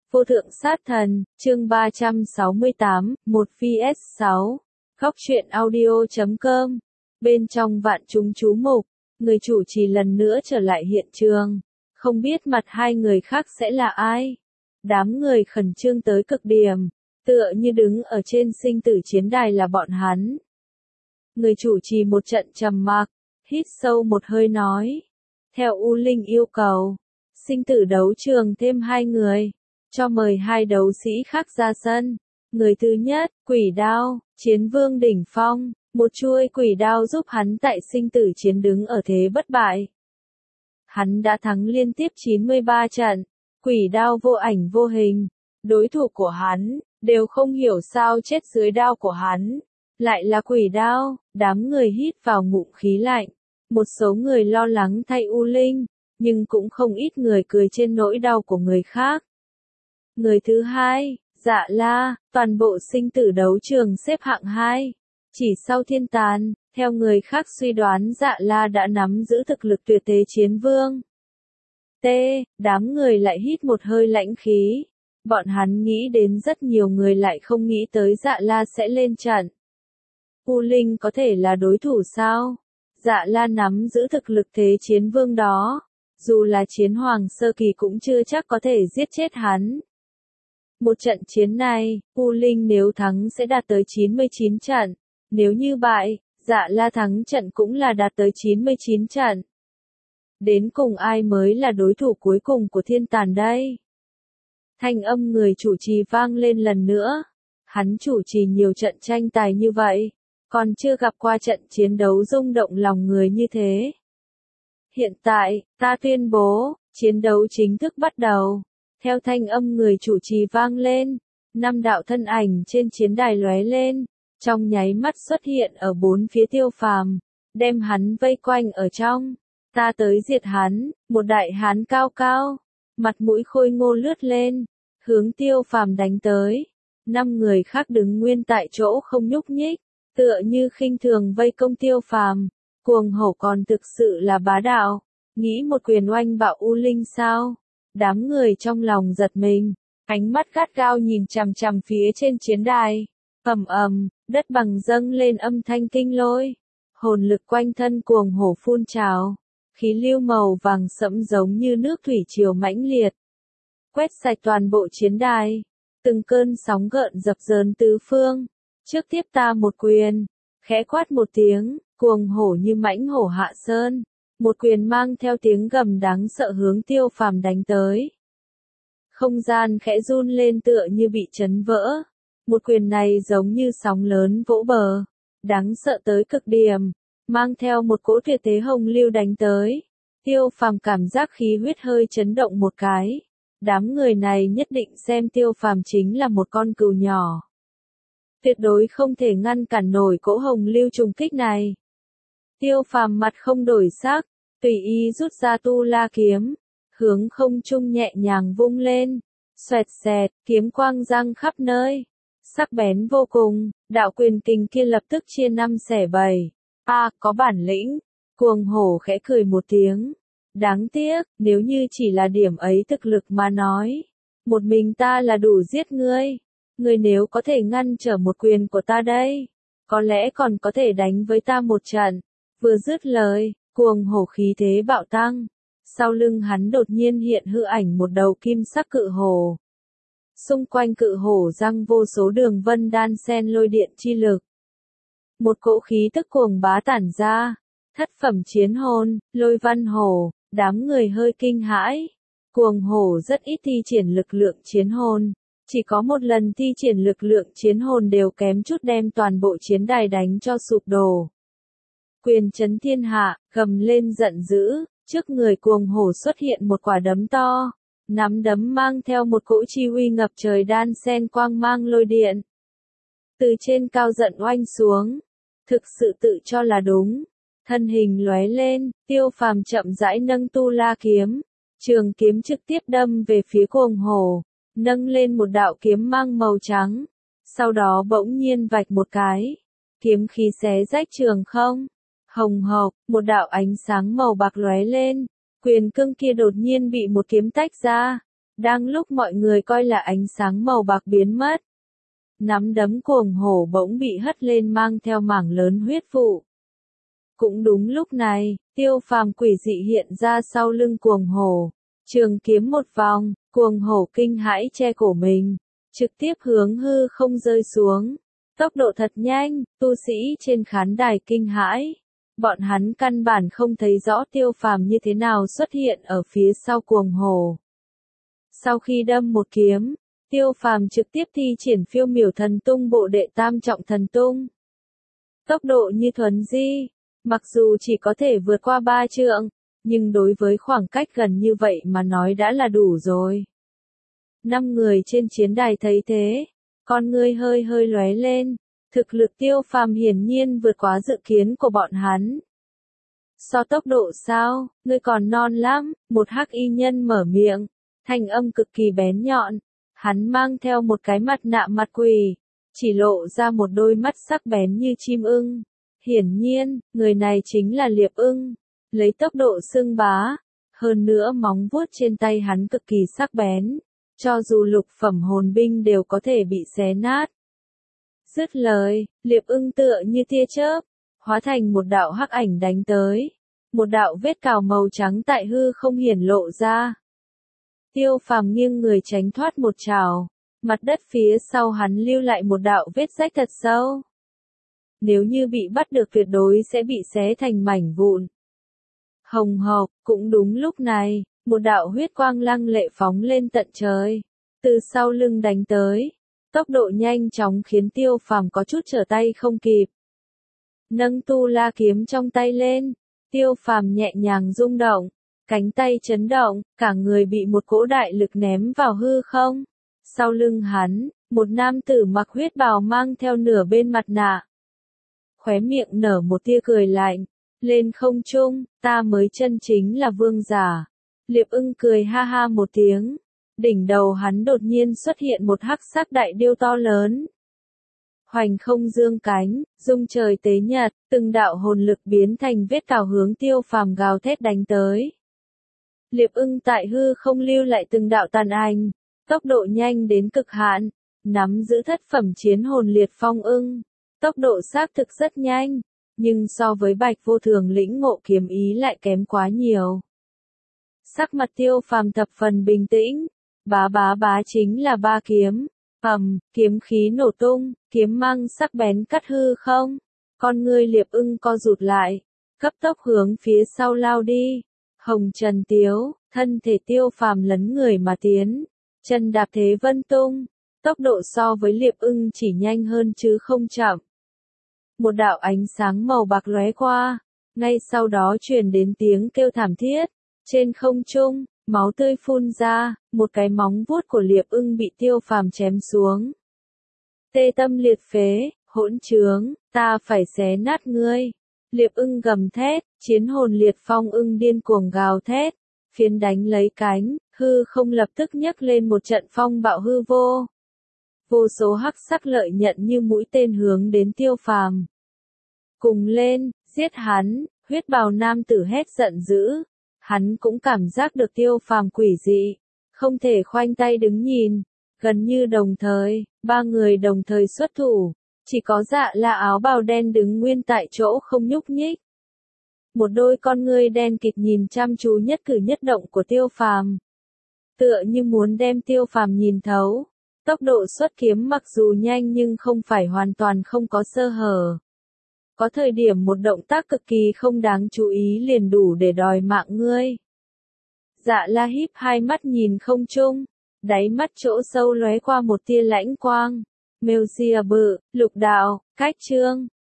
Vô thượng sát thần, chương 368, 1 vs 6. Góc truyện audio.com. Bên trong vạn chúng chú mục, người chủ trì lần nữa trở lại hiện trường. Không biết mặt hai người khác sẽ là ai. Đám người khẩn trương tới cực điểm, tựa như đứng ở trên sinh tử chiến đài là bọn hắn. Người chủ trì một trận trầm mặc, hít sâu một hơi nói. Theo U Linh yêu cầu, sinh tử đấu trường thêm 2 người. Cho mời 2 đấu sĩ khác ra sân. Người thứ nhất, quỷ đao, chiến vương đỉnh phong, một chuôi quỷ đao giúp hắn tại sinh tử chiến đứng ở thế bất bại. Hắn đã thắng liên tiếp 93 trận, quỷ đao vô ảnh vô hình, đối thủ của hắn, đều không hiểu sao chết dưới đao của hắn. Lại là quỷ đao, đám người hít vào ngụm khí lạnh. Một số người lo lắng thay U Linh, nhưng cũng không ít người cười trên nỗi đau của người khác. Người thứ hai, Dạ La, toàn bộ sinh tử đấu trường xếp hạng 2. Chỉ sau thiên tàn, theo người khác suy đoán Dạ La đã nắm giữ thực lực tuyệt thế chiến vương. Đám người lại hít một hơi lãnh khí. Bọn hắn nghĩ đến rất nhiều người lại không nghĩ tới Dạ La sẽ lên trận. U Linh có thể là đối thủ sao? Dạ La nắm giữ thực lực thế chiến vương đó. Dù là chiến hoàng sơ kỳ cũng chưa chắc có thể giết chết hắn. Một trận chiến này, U Linh nếu thắng sẽ đạt tới 99 trận. Nếu như bại, Dạ La thắng trận cũng là đạt tới 99 trận. Đến cùng ai mới là đối thủ cuối cùng của thiên tàn đây? Thanh âm người chủ trì vang lên lần nữa. Hắn chủ trì nhiều trận tranh tài như vậy, còn chưa gặp qua trận chiến đấu rung động lòng người như thế. Hiện tại, ta tuyên bố, chiến đấu chính thức bắt đầu. Theo thanh âm người chủ trì vang lên, 5 đạo thân ảnh trên chiến đài lóe lên, trong nháy mắt xuất hiện ở 4 phía Tiêu Phàm, đem hắn vây quanh ở trong. Ta tới diệt hắn, một đại hán cao cao, mặt mũi khôi ngô lướt lên, hướng Tiêu Phàm đánh tới. 5 người khác đứng nguyên tại chỗ không nhúc nhích, tựa như khinh thường vây công Tiêu Phàm. Cuồng hổ còn thực sự là bá đạo, nghĩ một quyền oanh bạo U Linh sao? Đám người trong lòng giật mình, ánh mắt gắt gao nhìn chằm chằm phía trên chiến đài. Đất bằng dâng lên âm thanh kinh lôi. Hồn lực quanh thân cuồng hổ phun trào, khí lưu màu vàng sẫm giống như nước thủy triều mãnh liệt, quét sạch toàn bộ chiến đài. Từng cơn sóng gợn dập dờn tứ phương. Trước tiếp ta một quyền, khẽ quát một tiếng, cuồng hổ như mãnh hổ hạ sơn. Một quyền mang theo tiếng gầm đáng sợ hướng Tiêu Phàm đánh tới. Không gian khẽ run lên tựa như bị chấn vỡ. Một quyền này giống như sóng lớn vỗ bờ, đáng sợ tới cực điểm, mang theo một cỗ tuyệt thế hồng lưu đánh tới. Tiêu Phàm cảm giác khí huyết hơi chấn động một cái. Đám người này nhất định xem Tiêu Phàm chính là một con cừu nhỏ. Tuyệt đối không thể ngăn cản nổi cỗ hồng lưu trùng kích này. Tiêu Phàm mặt không đổi sắc, tùy ý rút ra tu la kiếm, hướng không trung nhẹ nhàng vung lên, xoẹt xẹt, kiếm quang răng khắp nơi, sắc bén vô cùng, đạo quyền kình kia lập tức chia 5 xẻ 7. Có bản lĩnh, cuồng hổ khẽ cười một tiếng. Đáng tiếc, nếu như chỉ là điểm ấy thực lực mà nói, một mình ta là đủ giết ngươi. Ngươi nếu có thể ngăn trở một quyền của ta đây, có lẽ còn có thể đánh với ta một trận. Vừa dứt lời, cuồng hổ khí thế bạo tăng. Sau lưng hắn đột nhiên hiện hư ảnh một đầu kim sắc cự hổ. Xung quanh cự hổ răng vô số đường vân đan xen lôi điện chi lực. Một cỗ khí tức cuồng bá tản ra. Thất phẩm chiến hồn, lôi văn hổ, đám người hơi kinh hãi. Cuồng hổ rất ít thi triển lực lượng chiến hồn. Chỉ có một lần thi triển lực lượng chiến hồn đều kém chút đem toàn bộ chiến đài đánh cho sụp đổ. Quyền chấn thiên hạ, gầm lên giận dữ, trước người cuồng hổ xuất hiện một quả đấm to. Nắm đấm mang theo một cỗ chi uy ngập trời đan xen quang mang lôi điện. Từ trên cao giận oanh xuống. Thực sự tự cho là đúng. Thân hình lóe lên, Tiêu Phàm chậm rãi nâng tu la kiếm. Trường kiếm trực tiếp đâm về phía cuồng hổ. Nâng lên một đạo kiếm mang màu trắng. Sau đó bỗng nhiên vạch một cái. Kiếm khí xé rách trường không. Hồng hộc, một đạo ánh sáng màu bạc lóe lên. Quyền cương kia đột nhiên bị một kiếm tách ra. Đang lúc mọi người coi là ánh sáng màu bạc biến mất, nắm đấm cuồng hổ bỗng bị hất lên mang theo mảng lớn huyết vụ. Cũng đúng lúc này, Tiêu Phàm quỷ dị hiện ra sau lưng cuồng hổ, trường kiếm một vòng, cuồng hổ kinh hãi che cổ mình, trực tiếp hướng hư không rơi xuống. Tốc độ thật nhanh, tu sĩ trên khán đài kinh hãi. Bọn hắn căn bản không thấy rõ Tiêu Phàm như thế nào xuất hiện ở phía sau cuồng hổ. Sau khi đâm một kiếm, Tiêu Phàm trực tiếp thi triển phiêu miểu thần tung bộ đệ tam trọng thần tung. Tốc độ như thuấn di, mặc dù chỉ có thể vượt qua 3 trượng, nhưng đối với khoảng cách gần như vậy mà nói đã là đủ rồi. 5 người trên chiến đài thấy thế, con ngươi hơi hơi lóe lên, thực lực Tiêu Phàm hiển nhiên vượt quá dự kiến của bọn hắn. So tốc độ sao, ngươi còn non lắm, một hắc y nhân mở miệng, thanh âm cực kỳ bén nhọn, hắn mang theo một cái mặt nạ mặt quỷ, chỉ lộ ra một đôi mắt sắc bén như chim ưng. Hiển nhiên, người này chính là Liệp Ưng, lấy tốc độ xưng bá, hơn nữa móng vuốt trên tay hắn cực kỳ sắc bén, cho dù lục phẩm hồn binh đều có thể bị xé nát. Dứt lời, Liệp Ưng tựa như tia chớp, hóa thành một đạo hắc ảnh đánh tới, một đạo vết cào màu trắng tại hư không hiển lộ ra. Tiêu Phàm nghiêng người tránh thoát một trảo, mặt đất phía sau hắn lưu lại một đạo vết rách thật sâu. Nếu như bị bắt được tuyệt đối sẽ bị xé thành mảnh vụn. Hồng hộc, cũng đúng lúc này, một đạo huyết quang lăng lệ phóng lên tận trời, từ sau lưng đánh tới, tốc độ nhanh chóng khiến Tiêu Phàm có chút trở tay không kịp. Nâng tu la kiếm trong tay lên, Tiêu Phàm nhẹ nhàng rung động, cánh tay chấn động, cả người bị một cỗ đại lực ném vào hư không. Sau lưng hắn, một nam tử mặc huyết bào mang theo nửa bên mặt nạ. Khóe miệng nở một tia cười lạnh, lên không trung, ta mới chân chính là vương giả. Liệp Ưng cười ha ha một tiếng, đỉnh đầu hắn đột nhiên xuất hiện một hắc sắc đại điêu to lớn. Hoành không dương cánh, dung trời tế nhật, từng đạo hồn lực biến thành vết cào hướng Tiêu Phàm gào thét đánh tới. Liệp Ưng tại hư không lưu lại từng đạo tàn ảnh, tốc độ nhanh đến cực hạn, nắm giữ thất phẩm chiến hồn liệt phong ưng. Tốc độ xác thực rất nhanh, nhưng so với Bạch Vô Thường lĩnh ngộ kiếm ý lại kém quá nhiều. Sắc mặt Tiêu Phàm thập phần bình tĩnh, bá chính là ba kiếm, kiếm khí nổ tung, kiếm mang sắc bén cắt hư không. Con ngươi Liệp Ưng co rụt lại, cấp tốc hướng phía sau lao đi. Hồng Trần Tiếu, thân thể Tiêu Phàm lấn người mà tiến, chân đạp thế vân tung, tốc độ so với Liệp Ưng chỉ nhanh hơn chứ không chậm. Một đạo ánh sáng màu bạc lóe qua, ngay sau đó truyền đến tiếng kêu thảm thiết. Trên không trung, máu tươi phun ra, một cái móng vuốt của Liệp Ưng bị Tiêu Phàm chém xuống. Tê tâm liệt phế, hỗn trướng, ta phải xé nát ngươi. Liệp Ưng gầm thét, chiến hồn liệt phong ưng điên cuồng gào thét, phiến đánh lấy cánh, hư không lập tức nhấc lên một trận phong bạo hư vô. Vô số hắc sắc lợi nhận như mũi tên hướng đến Tiêu Phàm. Cùng lên, giết hắn, huyết bào nam tử hét giận dữ. Hắn cũng cảm giác được Tiêu Phàm quỷ dị, không thể khoanh tay đứng nhìn. Gần như đồng thời, ba người đồng thời xuất thủ, chỉ có Dạ La áo bào đen đứng nguyên tại chỗ không nhúc nhích. Một đôi con ngươi đen kịt nhìn chăm chú nhất cử nhất động của Tiêu Phàm, tựa như muốn đem Tiêu Phàm nhìn thấu. Tốc độ xuất kiếm mặc dù nhanh nhưng không phải hoàn toàn không có sơ hở. Có thời điểm một động tác cực kỳ không đáng chú ý liền đủ để đòi mạng ngươi. Dạ La híp hai mắt nhìn không trung, đáy mắt chỗ sâu lóe qua một tia lãnh quang. Mêu Sia bự, lục đạo, cách chương.